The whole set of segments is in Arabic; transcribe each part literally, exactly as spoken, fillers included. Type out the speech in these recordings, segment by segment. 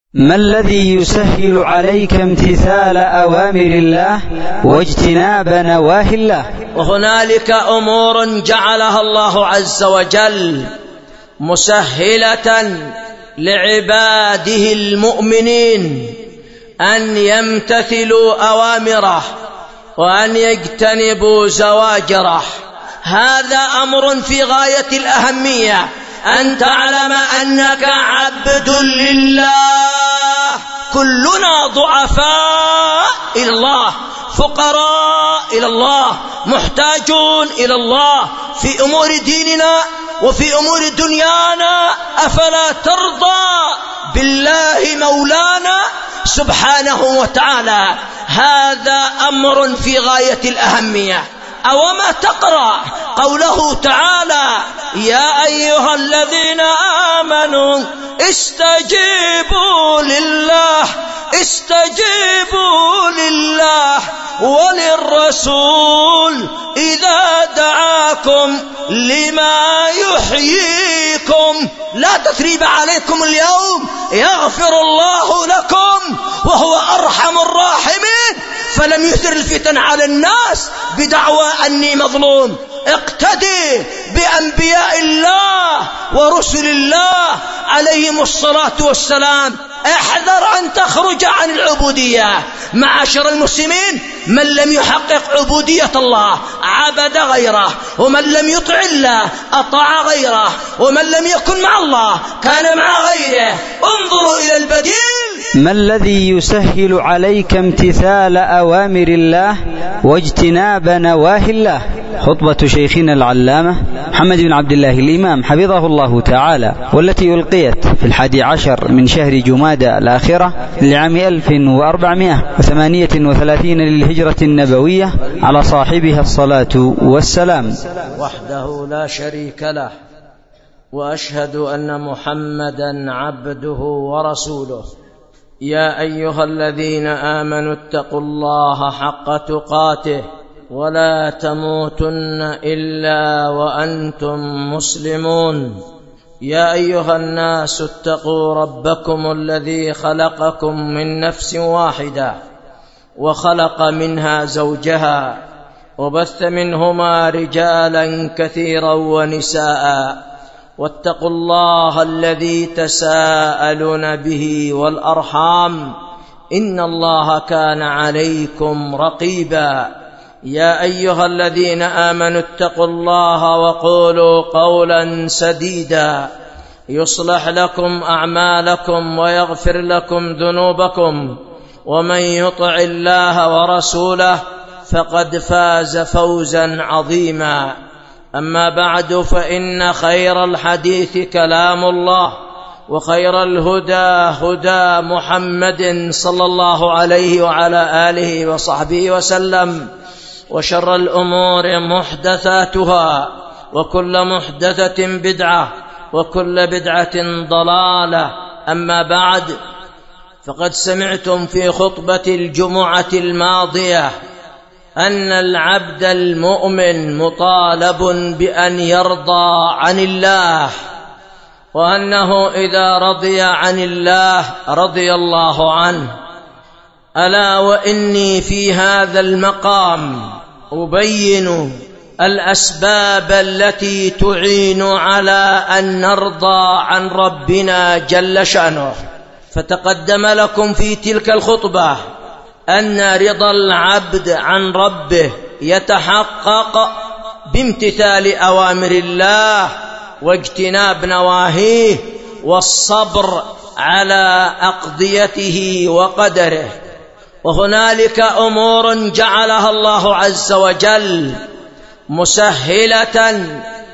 ما الذي يسهل عليك امتثال أوامر الله واجتناب نواهي الله؟ وهنالك أمور جعلها الله عز وجل مسهلة لعباده المؤمنين أن يمتثلوا أوامره وأن يجتنبوا زواجره. هذا أمر في غاية الأهمية، أن تعلم أنك عبد لله، كلنا ضعفاء إلى الله، فقراء إلى الله، محتاجون إلى الله في أمور ديننا وفي أمور دنيانا. أفلا ترضى بالله مولانا سبحانه وتعالى؟ هذا أمر في غاية الأهمية. أوما تقرأ قوله تعالى: يا أيها الذين آمنوا استجيبوا لله استجيبوا لله وللرسول إذا دعاكم لما يحييكم. لا تثريب عليكم اليوم، يغفر الله لكم وهو أرحم الراحمين، فلم يثر الفتن على الناس بدعوى أني مظلوم. اقتدي بأنبياء الله ورسل الله عليهم الصلاة والسلام. احذر أن تخرج عن العبودية. معاشر المسلمين، من لم يحقق عبودية الله عبد غيره، ومن لم يطع الله أطاع غيره، ومن لم يكن مع الله كان مع غيره. انظروا إلى البديل. ما الذي يسهل عليك امتثال أوامر الله واجتناب نواهي الله؟ خطبة شيخنا العلامة محمد بن عبد الله الإمام حفظه الله تعالى، والتي ألقيت في الحادي عشر من شهر جمادى الآخرة لعام ألف وأربعمائة وثمانية وثلاثين للهجرة النبوية، على صاحبها الصلاة والسلام. وحده لا شريك له، وأشهد أن محمدا عبده ورسوله. يا أيها الذين آمنوا اتقوا الله حق تقاته ولا تموتن إلا وأنتم مسلمون. يا أيها الناس اتقوا ربكم الذي خلقكم من نفس واحدة وخلق منها زوجها وبث منهما رجالا كثيرا ونساء، واتقوا الله الذي تساءلون به والأرحام إن الله كان عليكم رقيبا. يا أيها الذين آمنوا اتقوا الله وقولوا قولا سديدا يصلح لكم أعمالكم ويغفر لكم ذنوبكم، ومن يطع الله ورسوله فقد فاز فوزا عظيما. أما بعد، فإن خير الحديث كلام الله، وخير الهدى هدى محمد صلى الله عليه وعلى آله وصحبه وسلم، وشر الأمور محدثاتها، وكل محدثة بدعة، وكل بدعة ضلالة. أما بعد، فقد سمعتم في خطبة الجمعة الماضية أن العبد المؤمن مطالب بأن يرضى عن الله، وأنه إذا رضي عن الله رضي الله عنه. ألا وإني في هذا المقام أبين الأسباب التي تعين على أن نرضى عن ربنا جل شأنه. فتقدم لكم في تلك الخطبة أن رضا العبد عن ربه يتحقق بامتثال أوامر الله واجتناب نواهيه والصبر على أقضيته وقدره. وهنالك أمور جعلها الله عز وجل مسهلة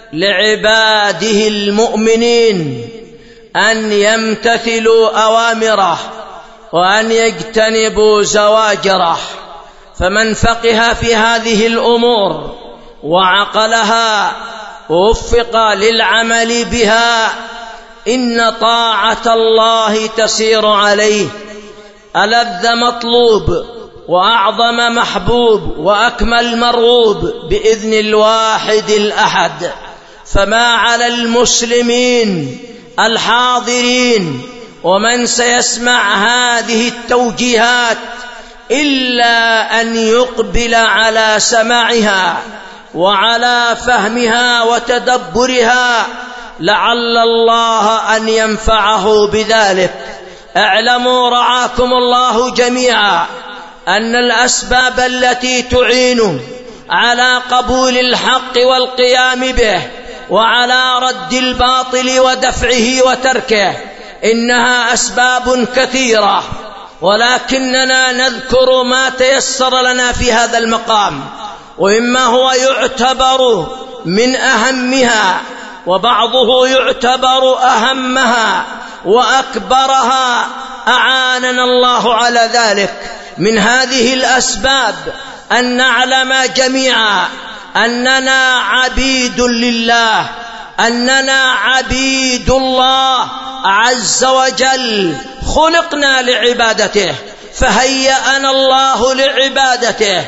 لعباده المؤمنين أن يمتثلوا أوامره وأن يجتنبوا زواجره. فمن فقه في هذه الأمور وعقلها ووفق للعمل بها، إن طاعة الله تسير عليه ألذ مطلوب وأعظم محبوب وأكمل مرغوب بإذن الواحد الأحد. فما على المسلمين الحاضرين ومن سيسمع هذه التوجيهات إلا أن يقبل على سماعها وعلى فهمها وتدبرها لعل الله أن ينفعه بذلك. اعلموا رعاكم الله جميعا أن الأسباب التي تعين على قبول الحق والقيام به وعلى رد الباطل ودفعه وتركه إنها أسباب كثيرة، ولكننا نذكر ما تيسر لنا في هذا المقام، وإما هو يعتبر من أهمها وبعضه يعتبر أهمها وأكبرها، أعاننا الله على ذلك. من هذه الأسباب أن نعلم جميعا أننا عبيد لله، أننا عبيد الله عز وجل، خلقنا لعبادته، فهيأنا الله لعبادته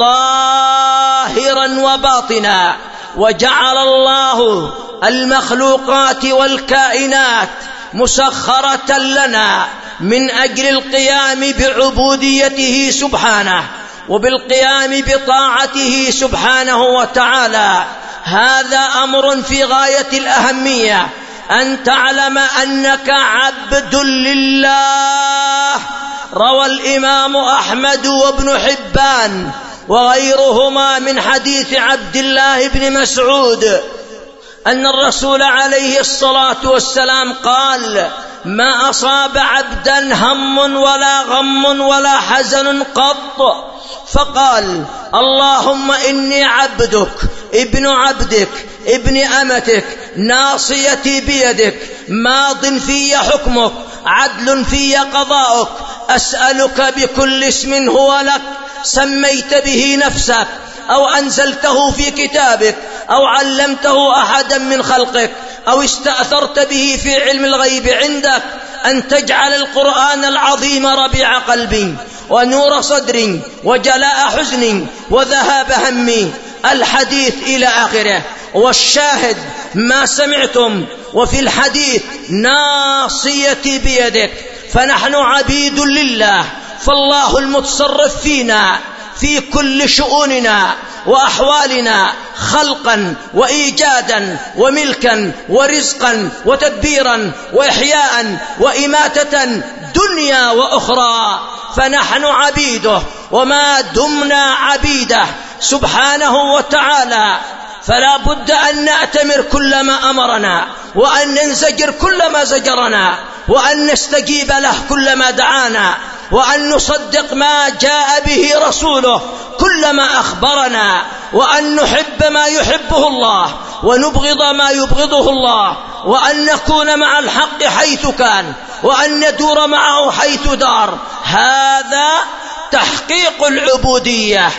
ظاهرا وباطنا، وجعل الله المخلوقات والكائنات مسخرة لنا من أجل القيام بعبوديته سبحانه وبالقيام بطاعته سبحانه وتعالى. هذا أمر في غاية الأهمية، أن تعلم أنك عبد لله. روى الإمام أحمد وابن حبان وغيرهما من حديث عبد الله بن مسعود أن الرسول عليه الصلاة والسلام قال: ما أصاب عبدا هم ولا غم ولا حزن قط فقال: اللهم إني عبدك ابن عبدك ابن أمتك ناصيتي بيدك ماض في حكمك عدل في قضاؤك، أسألك بكل اسم هو لك سميت به نفسك أو أنزلته في كتابك أو علمته أحدا من خلقك أو استأثرت به في علم الغيب عندك أن تجعل القرآن العظيم ربيع قلبي ونور صدري وجلاء حزني وذهاب همي. الحديث إلى آخره. والشاهد ما سمعتم، وفي الحديث ناصيتي بيدك، فنحن عبيد لله، فالله المتصرف فينا في كل شؤوننا وأحوالنا، خلقا وإيجادا وملكا ورزقا وتدبيرا وإحياء وإماتة دنيا وأخرى، فنحن عبيده، وما دمنا عبيده سبحانه وتعالى فلا بد أن نأتمر كل ما أمرنا، وأن ننزجر كل ما زجرنا، وأن نستجيب له كل ما دعانا، وأن نصدق ما جاء به رسوله كل ما أخبرنا، وأن نحب ما يحبه الله ونبغض ما يبغضه الله، وأن نكون مع الحق حيث كان، وأن ندور معه حيث دار. هذا تحقيق العبودية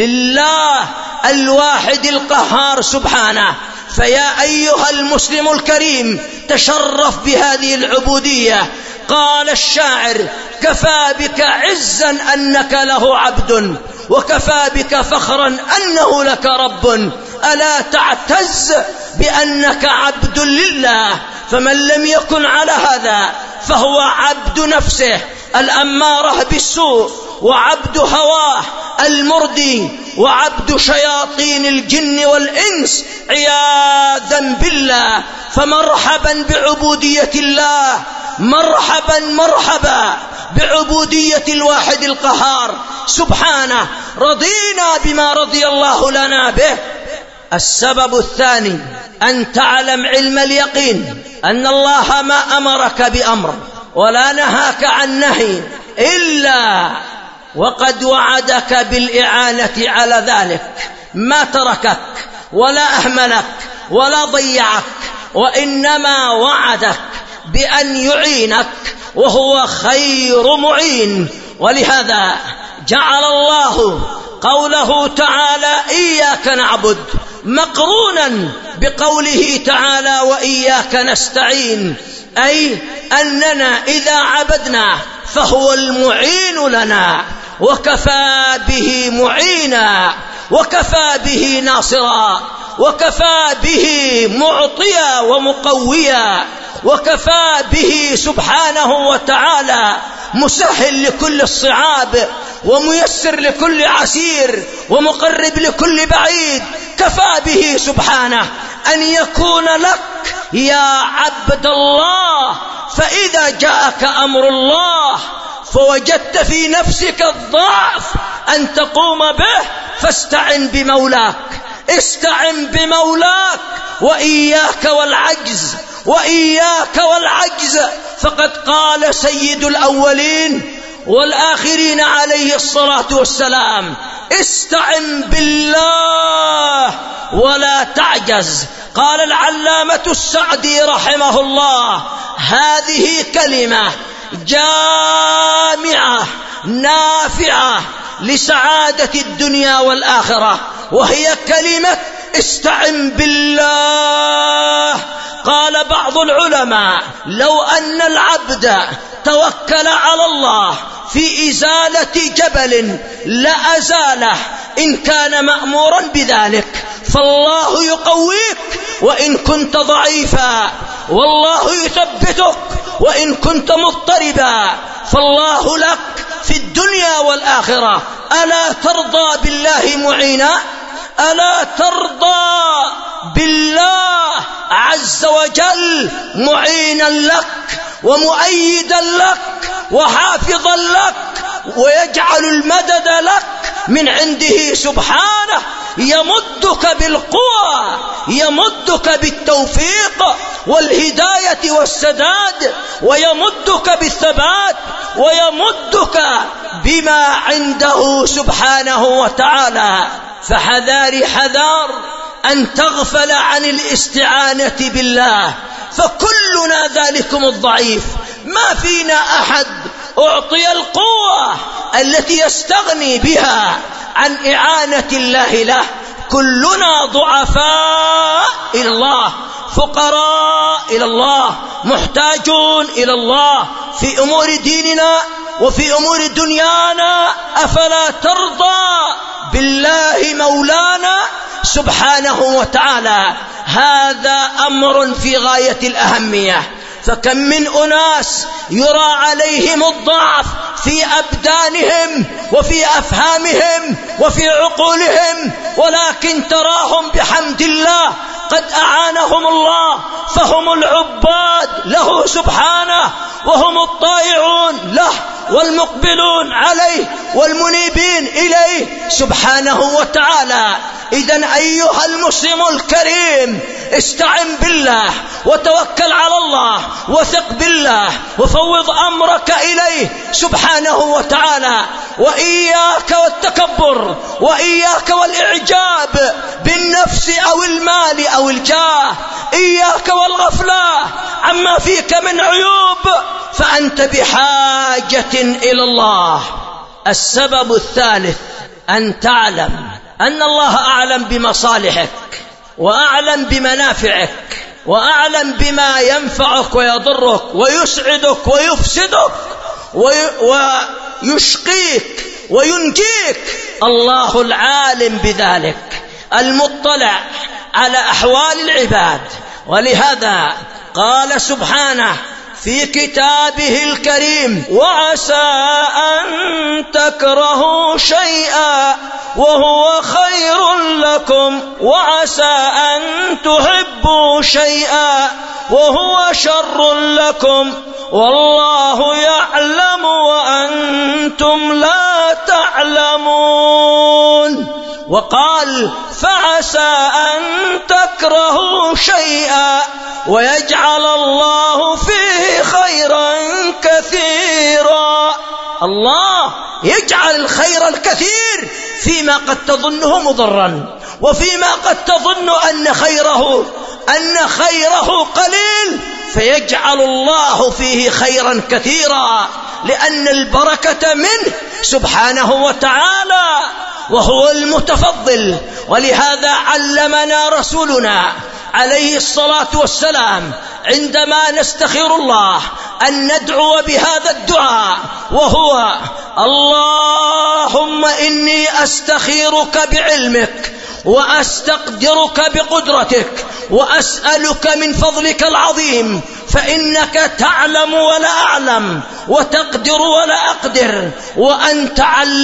لله الواحد القهار سبحانه. فيا أيها المسلم الكريم تشرف بهذه العبودية. قال الشاعر: كفى بك عزا أنك له عبد، وكفى بك فخرا أنه لك رب، ألا تعتز بأنك عبد لله؟ فمن لم يكن على هذا فهو عبد نفسه الأمارة بالسوء، وعبد هواه المردي، وعبد شياطين الجن والإنس عياذا بالله. فمرحبا بعبودية الله، مرحبا مرحبا بعبودية الواحد القهار سبحانه. رضينا بما رضي الله لنا به. السبب الثاني أن تعلم علم اليقين أن الله ما أمرك بأمر ولا نهاك عن نهي إلا وقد وعدك بالإعانة على ذلك، ما تركك ولا أهملك ولا ضيعك، وإنما وعدك بأن يعينك، وهو خير معين. ولهذا جعل الله قوله تعالى: إياك نعبد، مقرونا بقوله تعالى: وإياك نستعين، أي أننا إذا عبدنا فهو المعين لنا، وكفى به معينا، وكفى به ناصرا، وكفى به معطيا ومقويا. وكفى به سبحانه وتعالى مسهل لكل الصعاب وميسر لكل عسير ومقرب لكل بعيد. كفى به سبحانه أن يكون لك يا عبد الله، فإذا جاءك أمر الله فوجدت في نفسك الضعف أن تقوم به فاستعن بمولاك، استعن بمولاك وإياك والعجز، وإياك والعجز. فقد قال سيد الأولين والآخرين عليه الصلاة والسلام: استعن بالله ولا تعجز. قال العلامة السعدي رحمه الله: هذه كلمة جامعة نافعة لسعادة الدنيا والآخرة، وهي كلمة استعن بالله. قال بعض العلماء: لو أن العبد توكل على الله في إزالة جبل لأزاله إن كان مأمورا بذلك، فالله يقويك وإن كنت ضعيفا، والله يثبتك وإن كنت مضطربا، فالله لك في الدنيا والآخرة. ألا ترضى بالله معينا؟ ألا ترضى بالله عز وجل معينا لك ومؤيدا لك وحافظا لك ويجعل المدد لك من عنده سبحانه، يمدك بالقوى، يمدك بالتوفيق والهداية والسداد، ويمدك بالثبات، ويمدك بما عنده سبحانه وتعالى. فحذاري حذار أن تغفل عن الاستعانة بالله، فكلنا ذلكم الضعيف، ما فينا أحد أعطي القوة التي يستغني بها عن إعانة الله له. كلنا ضعفاء إلى الله، فقراء إلى الله، محتاجون إلى الله في أمور ديننا وفي أمور دنيانا. أفلا ترضى بالله مولانا سبحانه وتعالى؟ هذا أمر في غاية الأهمية. فكم من أناس يرى عليهم الضعف في أبدانهم وفي أفهامهم وفي عقولهم، ولكن تراهم بحمد الله قد أعانهم الله، فهم العباد له سبحانه، وهم الطائعون له والمقبلون عليه والمنيبين إليه سبحانه وتعالى. إذن أيها المسلم الكريم، استعن بالله وتوكل على الله وثق بالله وفوض أمرك إليه سبحانه وتعالى، وإياك والتكبر، وإياك والإعجاب بالنفس أو المال أو الجاه، إياك والغفلة عما فيك من عيوب، فأنت بحاجة إلى الله. السبب الثالث أن تعلم أن الله أعلم بمصالحك، وأعلم بمنافعك، وأعلم بما ينفعك ويضرك ويسعدك ويفسدك ويشقيك وينجيك. الله العالم بذلك، المطلع على أحوال العباد. ولهذا قال سبحانه في كتابه الكريم: وعسى أن تكرهوا شيئا وهو خير لكم، وعسى أن تحبوا شيئا وهو شر لكم، والله يعلم وأنتم لا تعلمون. وقال: فعسى أن تكرهوا شيئا ويجعل الله فيه خيرا كثيرا. الله يجعل الخير الكثير فيما قد تظنه مضرا، وفيما قد تظن أن خيره أن خيره قليل، فيجعل الله فيه خيرا كثيرا، لأن البركة منه سبحانه وتعالى، وهو المتفضل. ولهذا علمنا رسولنا عليه الصلاة والسلام عندما نستخير الله أن ندعو بهذا الدعاء، وهو: اللهم إني أستخيرك بعلمك وأستقدرك بقدرتك وأسألك من فضلك العظيم، فإنك تعلم ولا أعلم، وتقدر ولا أقدر، وأنت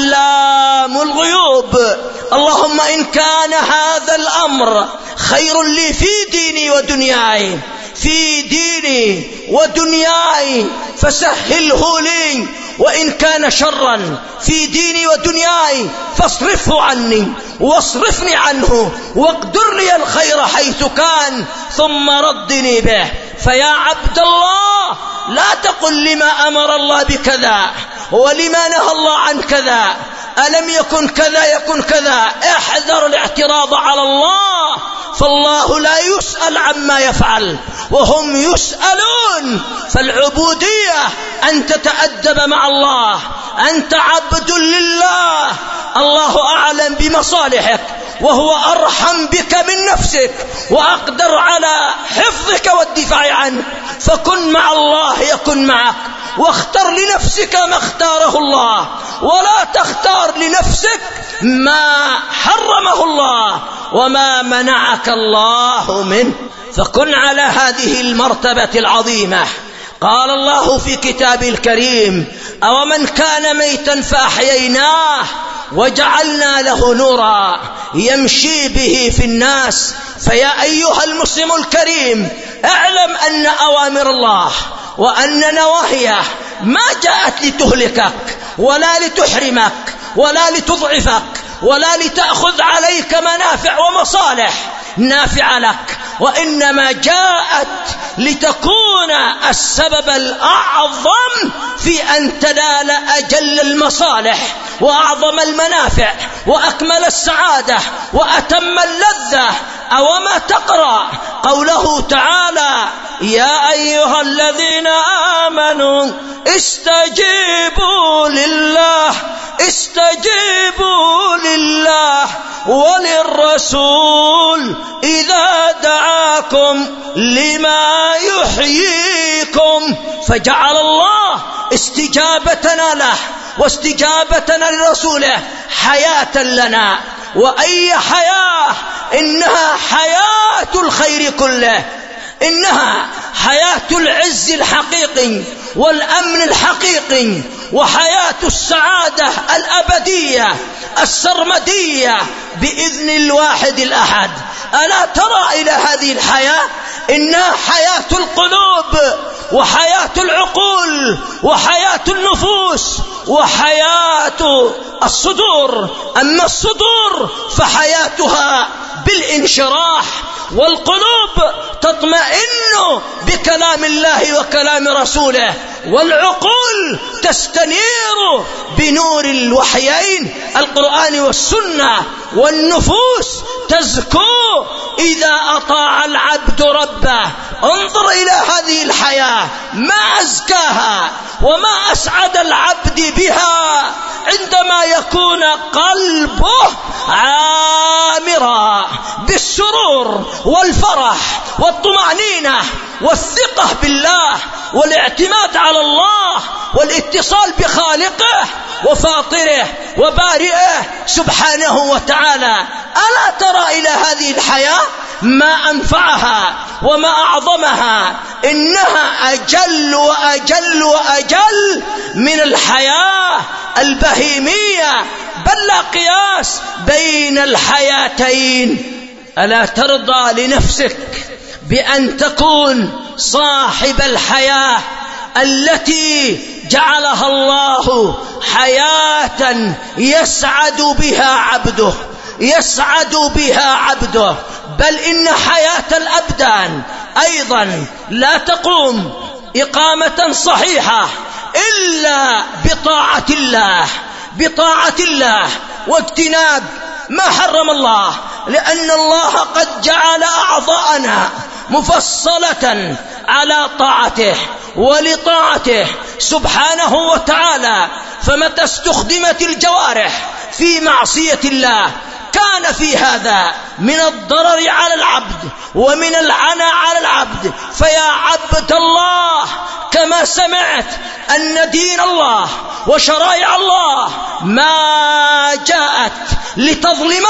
علام الغيوب. اللهم إن كان هذا الأمر خير لي في ديني ودنياي في ديني ودنياي فسهله لي، وإن كان شرا في ديني ودنياي فاصرفه عني واصرفني عنه، واقدر لي الخير حيث كان ثم ردني به. فيا عبد الله لا تقل لما أمر الله بكذا ولما نهى الله عن كذا، ألم يكن كذا يكن كذا. احذر الاعتراض على الله، فالله لا يسأل عما يفعل وهم يسألون. فالعبودية أن تتأدب مع الله، أنت عبد لله، الله أعلم بمصالحك وهو أرحم بك من نفسك وأقدر على حفظك والدفاع عنك، فكن مع الله يكن معك، واختر لنفسك ما اختاره الله، ولا تختار لنفسك ما حرمه الله وما منعك الله منه، فكن على هذه المرتبة العظيمة. قال الله في كتابه الكريم: أومن كان ميتا فأحييناه وجعلنا له نورا يمشي به في الناس. فيا أيها المسلم الكريم، اعلم أن أوامر الله وأن نواهيه ما جاءت لتهلكك ولا لتحرمك ولا لتضعفك ولا لتأخذ عليك منافع ومصالح نافعة لك، وإنما جاءت لتكون السبب الأعظم في أن تنال أجل المصالح وأعظم المنافع وأكمل السعادة وأتم اللذة. أوما تقرأ قوله تعالى: يا أيها الذين آمنوا استجيبوا لله استجيبوا لله وللرسول إذا دعاكم لما يحييكم. فجعل الله استجابتنا له واستجابتنا لرسوله حياة لنا، وأي حياة؟ إنها حياة الخير كله، إنها حياة العز الحقيقي والأمن الحقيقي، وحياة السعادة الأبدية السرمدية بإذن الواحد الأحد. ألا ترى إلى هذه الحياة؟ إنها حياة القلوب وحياة العقول وحياة النفوس وحياة الصدور. أما الصدور فحياتها بالانشراح، والقلوب تطمئن بكلام الله وكلام رسوله، والعقول تستنير بنور الوحيين القرآن والسنة، والنفوس تزكو إذا أطاع العبد ربه. انظر إلى هذه الحياة، ما أزكاها وما أسعد العبد بها عندما يكون قلبه عامرا بالسرور والفرح والطمأنينة والثقة بالله والاعتماد على الله والاتصال بخالقه وفاطره وبارئه سبحانه وتعالى. ألا ترى إلى هذه الحياة؟ ما أنفعها وما أعظمها، إنها أجل وأجل وأجل من الحياة البهيمية، بل لا قياس بين الحياتين. ألا ترضى لنفسك بأن تكون صاحب الحياة التي جعلها الله حياة يسعد بها عبده يسعد بها عبده بل إن حياة الأبدان أيضا لا تقوم إقامة صحيحة إلا بطاعة الله بطاعة الله واجتناب ما حرم الله، لأن الله قد جعل أعضاءنا مفصلة على طاعته ولطاعته سبحانه وتعالى. فمتى استخدمت الجوارح في معصية الله كان في هذا من الضرر على العبد ومن العنى على العبد. فيا عبد الله، كما سمعت أن دين الله وشرائع الله ما جاءت لتظلمك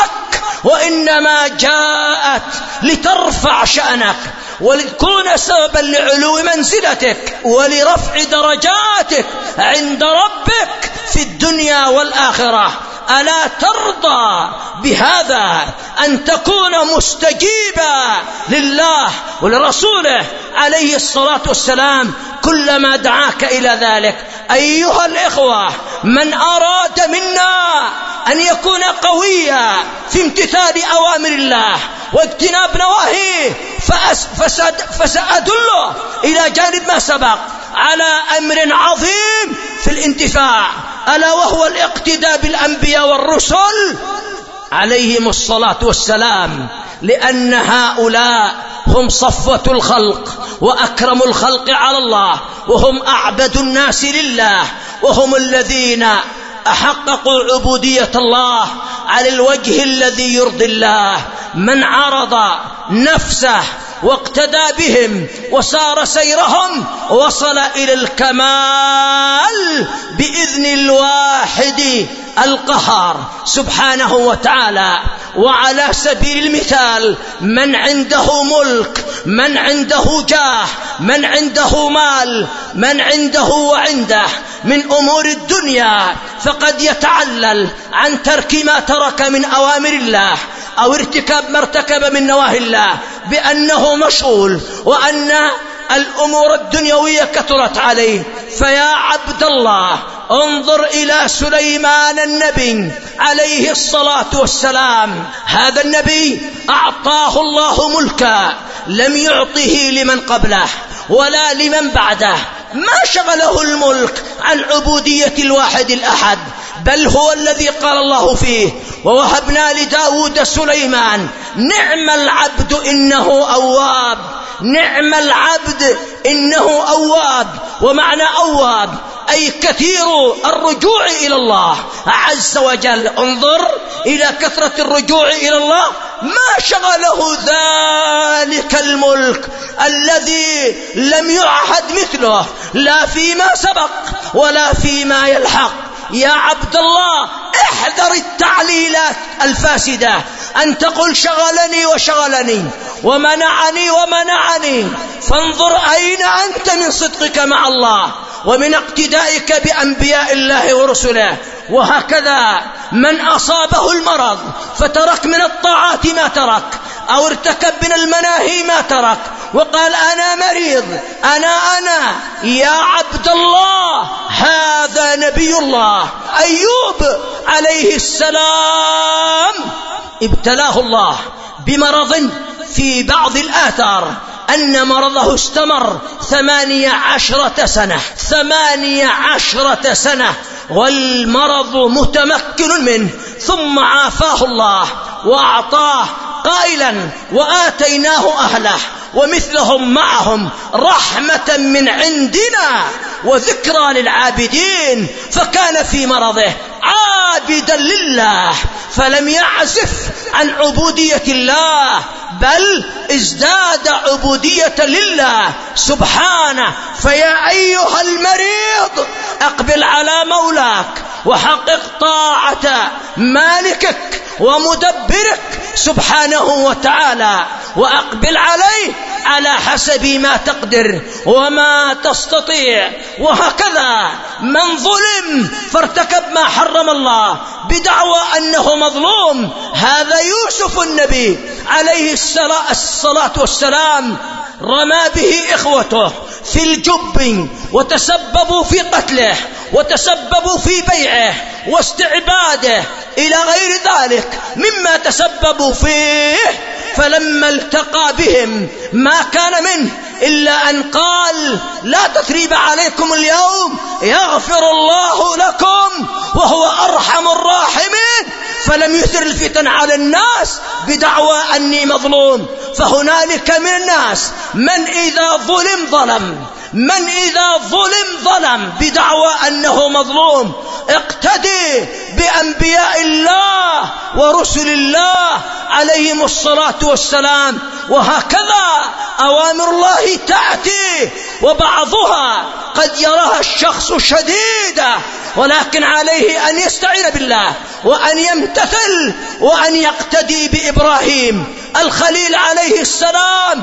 وإنما جاءت لترفع شأنك ولتكون سببا لعلو منزلتك ولرفع درجاتك عند ربك في الدنيا والآخرة. ألا ترضى بهذا أن تكون مستجيبا لله ولرسوله عليه الصلاة والسلام كلما دعاك إلى ذلك؟ أيها الإخوة، من أراد منا أن يكون قويا في امتثال أوامر الله واجتناب نواهيه فسأدله إلى جانب ما سبق على أمر عظيم في الانتفاع، ألا وهو الاقتداء بالأنبياء والرسل عليهم الصلاة والسلام، لأن هؤلاء هم صفوة الخلق وأكرم الخلق على الله، وهم أعبد الناس لله، وهم الذين أحققوا عبودية الله على الوجه الذي يرضي الله. من عرض نفسه واقتدى بهم وسار سيرهم وصل إلى الكمال بإذن الواحد القهار سبحانه وتعالى. وعلى سبيل المثال، من عنده ملك، من عنده جاه، من عنده مال، من عنده وعنده من أمور الدنيا، فقد يتعلل عن ترك ما ترك من أوامر الله أو ارتكاب ما ارتكب من نواهي الله بأنه مشغول وأن الأمور الدنيوية كثرت عليه. فيا عبد الله، انظر إلى سليمان النبي عليه الصلاة والسلام. هذا النبي أعطاه الله ملكا لم يعطه لمن قبله ولا لمن بعده. ما شغله الملك عن عبودية الواحد الأحد، بل هو الذي قال الله فيه: ووهبنا لداود سليمان نعم العبد إنه أواب. نعم العبد إنه أواب. ومعنى أواب أي كثير الرجوع إلى الله عز وجل. انظر إلى كثرة الرجوع إلى الله. ما شغله ذلك الملك الذي لم يعهد مثله لا فيما سبق ولا فيما يلحق. يا عبد الله، احذر التعليلات الفاسدة، أن تقول شغلني وشغلني ومنعني ومنعني. فانظر أين أنت من صدقك مع الله ومن اقتدائك بأنبياء الله ورسله. وهكذا من أصابه المرض فترك من الطاعات ما ترك أو ارتكب من المناهي ما ترك وقال أنا مريض أنا أنا يا عبد الله، هذا نبي الله أيوب عليه السلام ابتلاه الله بمرض في بعض الآثار أن مرضه استمر ثمانية عشرة سنة ثمانية عشرة سنة والمرض متمكن منه، ثم عافاه الله وأعطاه قائلا: وآتيناه أهله ومثلهم معهم رحمة من عندنا وذكرى للعابدين. فكان في مرضه عابدا لله فلم يعزف عن عبودية الله، بل ازداد عبودية لله سبحانه. فيا أيها المريض، أقبل على مولاك وحقق طاعة مالكك ومدبرك سبحانه وتعالى، وأقبل عليه على حسب ما تقدر وما تستطيع. وهكذا من ظلم فارتكب ما حرم الله بدعوى أنه مظلوم، هذا يوسف النبي عليه الصلاة والسلام رمى به إخوته في الجب وتسببوا في قتله وتسببوا في بيعه واستعباده إلى غير ذلك مما تسببوا فيه. فلما التقى بهم ما كان منه إلا أن قال: لا تثريب عليكم اليوم يغفر الله لكم وهو أرحم الراحمين. فلم يثر الفتن على الناس بدعوى أني مظلوم. فهنالك من الناس من إذا ظلم ظلم من إذا ظلم ظلم بدعوى أنه مظلوم. اقتدي بأنبياء الله ورسل الله عليهم الصلاة والسلام. وهكذا أوامر الله تأتي وبعضها قد يراها الشخص شديدة ولكن عليه أن يستعين بالله وأن يمتثل وأن يقتدي بإبراهيم الخليل عليه السلام.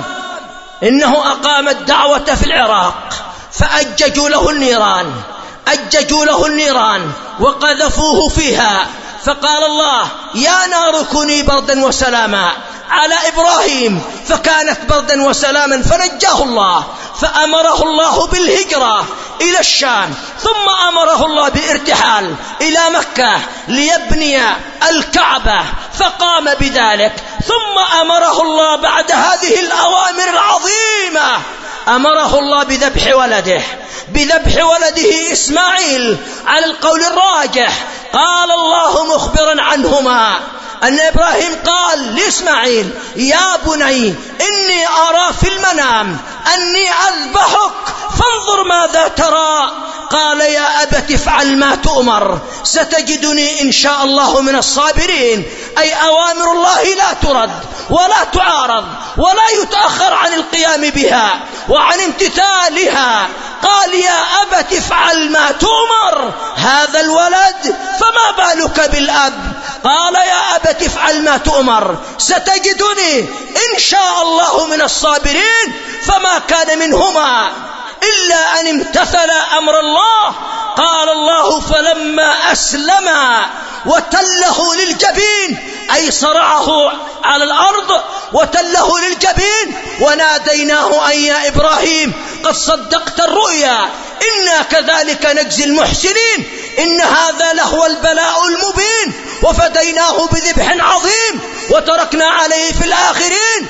إنه أقام الدعوة في العراق فأججوا له النيران أججوا له النيران وقذفوه فيها، فقال الله: يا نار كوني بردا وسلاما على إبراهيم، فكانت بردا وسلاما فنجاه الله. فأمره الله بالهجرة إلى الشام، ثم أمره الله بالارتحال إلى مكة ليبني الكعبة، فقام بذلك. ثم أمره الله بعد هذه الأوامر العظيمة أمره الله بذبح ولده بذبح ولده إسماعيل على القول الراجح. قال الله مخبرا عنهما أن إبراهيم قال لإسماعيل: يا بني إني أرى في المنام أني أذبحك فانظر ماذا ترى. قال: يا أبت افعل ما تؤمر ستجدني إن شاء الله من الصابرين. أي أوامر الله لا ترد ولا تعارض ولا يتأخر عن القيام بها وعن امتثالها. قال: يا أبت افعل ما تؤمر. هذا الولد فما بالك بالأب؟ قال: يا أبت افعل ما تؤمر ستجدني إن شاء الله من الصابرين. فما كان منهما إلا أن امتثل أمر الله. قال الله: فلما أسلما وتله للجبين، أي صرعه على الأرض وتله للجبين، وناديناه أن يا إبراهيم قد صدقت الرؤيا إنا كذلك نجزي المحسنين إن هذا لهو البلاء المبين. وفديناه بذبح عظيم وتركنا عليه في الآخرين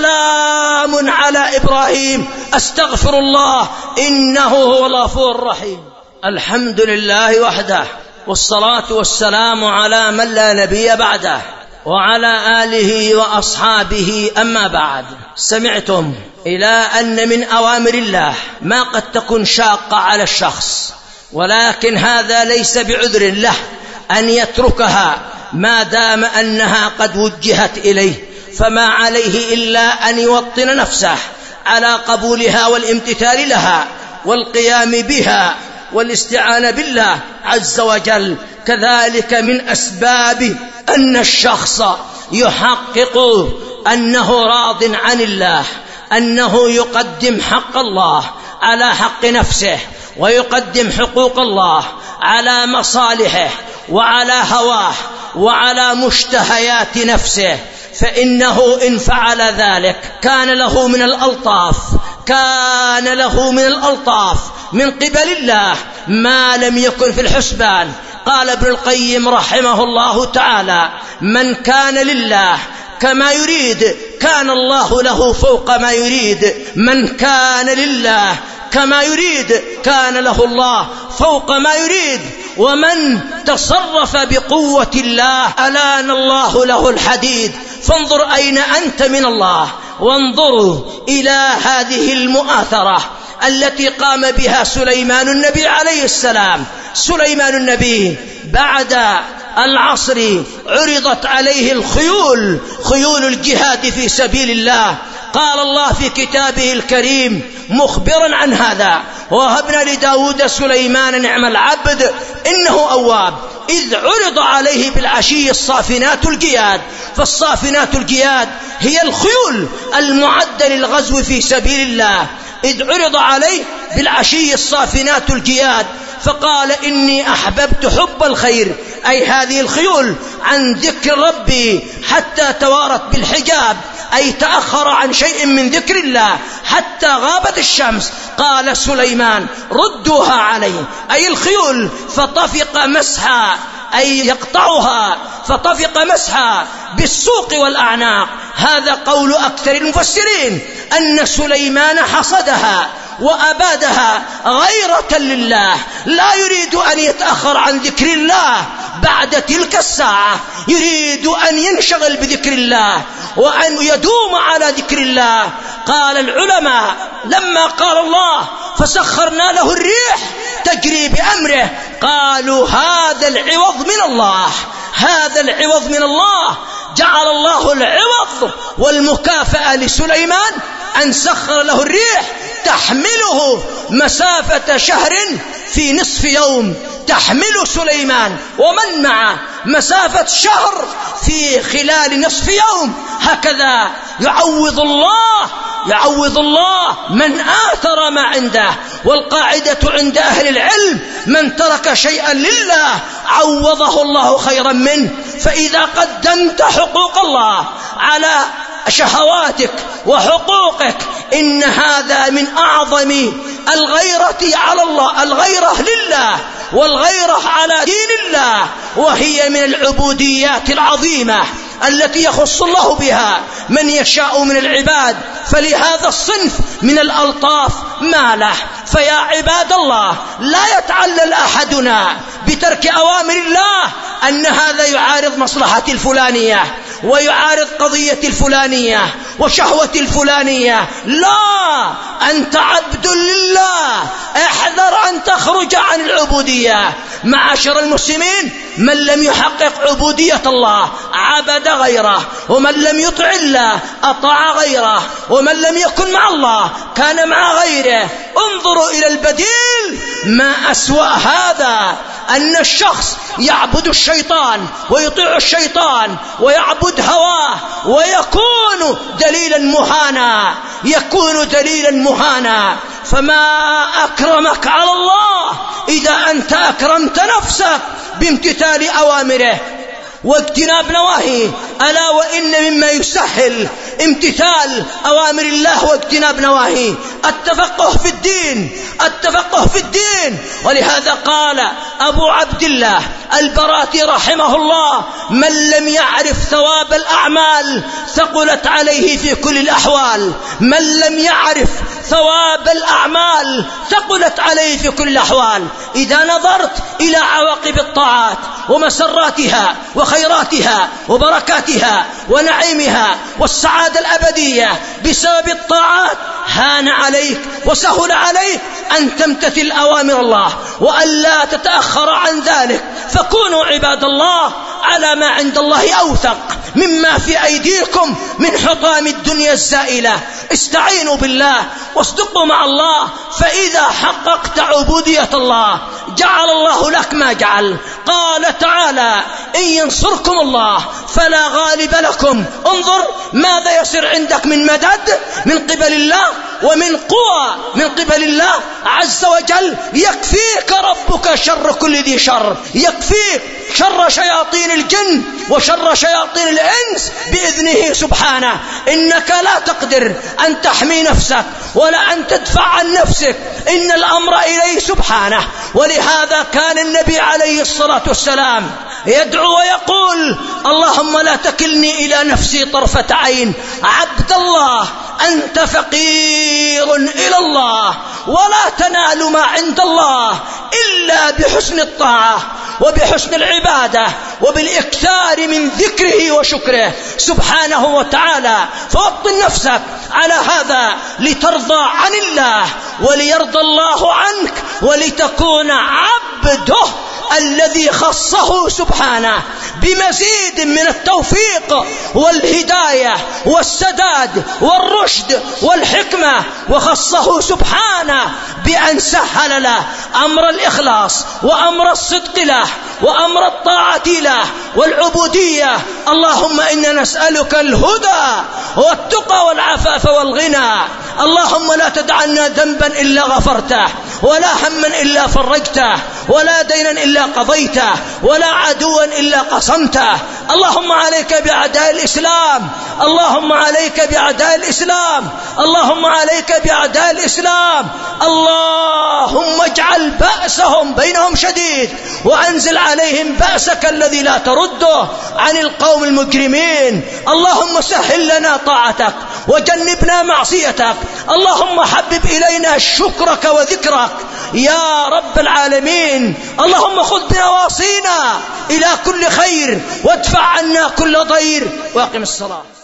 سلام على إبراهيم. أستغفر الله إنه هو الغفور الرحيم. الحمد لله وحده، والصلاة والسلام على من لا نبي بعده وعلى آله وأصحابه. أما بعد، سمعتم إلى أن من أوامر الله ما قد تكون شاقة على الشخص، ولكن هذا ليس بعذر له أن يتركها ما دام أنها قد وجهت إليه، فما عليه إلا أن يوطن نفسه على قبولها والامتثال لها والقيام بها والاستعانة بالله عز وجل. كذلك من أسباب أن الشخص يحقق أنه راض عن الله أنه يقدم حق الله على حق نفسه، ويقدم حقوق الله على مصالحه وعلى هواه وعلى مشتهيات نفسه. فإنه إن فعل ذلك كان له من الألطاف كان له من الألطاف من قبل الله ما لم يكن في الحسبان. قال ابن القيم رحمه الله تعالى: من كان لله كما يريد كان الله له فوق ما يريد. من كان لله كما يريد كان له الله فوق ما يريد. ومن تصرف بقوة الله ألان الله له الحديد. فانظر أين أنت من الله، وانظروا إلى هذه المؤاثرة التي قام بها سليمان النبي عليه السلام. سليمان النبي بعد العصر عرضت عليه الخيول، خيول الجهاد في سبيل الله. قال الله في كتابه الكريم مخبرا عن هذا: وهبنا لداود سليمان نعم العبد إنه أواب إذ عرض عليه بالعشي الصافنات الجياد. فالصافنات الجياد هي الخيول المعدة للغزو في سبيل الله. إذ عرض عليه بالعشي الصافنات الجياد فقال: إني أحببت حب الخير، أي هذه الخيول عن ذكر ربي حتى توارت بالحجاب، أي تأخر عن شيء من ذكر الله حتى غابت الشمس. قال سليمان: ردوها علي، أي الخيول، فطفق مسحا، أي يقطعها، فطفق مسحا بالسوق والأعناق. هذا قول أكثر المفسرين أن سليمان حصدها وأبادها غيرة لله، لا يريد أن يتأخر عن ذكر الله بعد تلك الساعة، يريد أن ينشغل بذكر الله وأن يدوم على ذكر الله. قال العلماء لما قال الله: فسخرنا له الريح تجري بأمره، قالوا هذا العوض من الله، هذا العوض من الله. جعل الله العوض والمكافأة لسليمان أن سخر له الريح تحمله مسافة شهر في نصف يوم، تحمل سليمان ومن معه مسافة شهر في خلال نصف يوم. هكذا يعوض الله يعوض الله من آثر ما عنده. والقاعدة عند أهل العلم: من ترك شيئا لله عوضه الله خيرا منه. فإذا قدمت حقوق الله على شهواتك وحقوقك إن هذا من أعظم الغيرة على الله، الغيرة لله والغيرة على دين الله، وهي من العبوديات العظيمة التي يخص الله بها من يشاء من العباد. فلهذا الصنف من الألطاف ما له. فيا عباد الله، لا يتعلل أحدنا بترك أوامر الله أن هذا يعارض مصلحة الفلانية ويعارض قضية الفلانية وشهوة الفلانية. لا، أنت عبد لله، احذر أن تخرج عن العبودية. معاشر المسلمين، من لم يحقق عبودية الله عبد غيره، ومن لم يطع الله أطاع غيره، ومن لم يكن مع الله كان مع غيره. انظروا إلى البديل. ما أسوأ هذا، أن الشخص يعبد الشيطان ويطيع الشيطان ويعبد هواه ويكون دليلا مهانا، يكون دليلا مهانا. فما أكرمك على الله إذا أنت أكرمت نفسك بامتثال أوامره واجتناب نواهيه. ألا وإن مما يسهل امتثال أوامر الله واجتناب نواهيه التفقه في الدين، التفقه في الدين. ولهذا قال أبو عبد الله البراتي رحمه الله: من لم يعرف ثواب الأعمال ثقلت عليه في كل الأحوال. من لم يعرف ثواب الأعمال ثقلت عليه في كل الأحوال. إذا نظرت إلى عواقب الطاعات ومسراتها وخيراتها وبركاتها ونعيمها والسعادة الأبدية بسبب الطاعات، هان عليك وسهل عليك أن تمتثل أوامر الله وأن لا تتأخر عن ذلك. فكونوا عباد الله على ما عند الله أوثق مما في أيديكم من حطام الدنيا الزائلة. استعينوا بالله واصدقوا مع الله، فإذا حققت عبودية الله جعل الله لك ما جعل. قال تعالى: إن ينصركم الله فلا غالب لكم. انظر ماذا يصير عندك من مدد من قبل الله ومن قوى من قبل الله عز وجل. يكفيك ربك شر كل ذي شر، يكفيك شر شياطين الجن وشر شياطين الإنس بإذنه سبحانه. إنك لا تقدر أن تحمي نفسك ولا أن تدفع عن نفسك، إن الأمر إليه سبحانه. ولهذا كان النبي عليه الصلاة والسلام يدعو ويقول: اللهم لا تكلني إلى نفسي طرفة عين. عبد الله، أنت فقير إلى الله، ولا تنال ما عند الله إلا بحسن الطاعة وبحسن العبادة وبالإكثار من ذكره وشكره سبحانه وتعالى. فوطن نفسك على هذا لترضى عن الله وليرضى الله عنك ولتكون عبده الذي خصه سبحانه بمزيد من التوفيق والهداية والسداد والرشد والحكمة، وخصه سبحانه بأن سهل له أمر الإخلاص وأمر الصدق له وأمر الطاعة له والعبودية. اللهم إنا نسألك الهدى والتقى والعفاف والغنى. اللهم لا تدعنا ذنبا إلا غفرته، ولا هما إلا فرجته، ولا دينا إلا قضيته، ولا عدوا إلا قصمته. اللهم عليك بأعداء الإسلام، اللهم عليك بأعداء الإسلام، اللهم عليك بأعداء الإسلام. اللهم اجعل بأسهم بينهم شديد، وأنزل عليهم بأسك الذي لا ترده عن القوم المجرمين. اللهم سهل لنا طاعتك وجنبنا معصيتك. اللهم حبب إلينا شكرك وذكرك يا رب العالمين. اللهم خذ بنواصينا إلى كل خير وادفع عنا كل ضير، واقم الصلاة.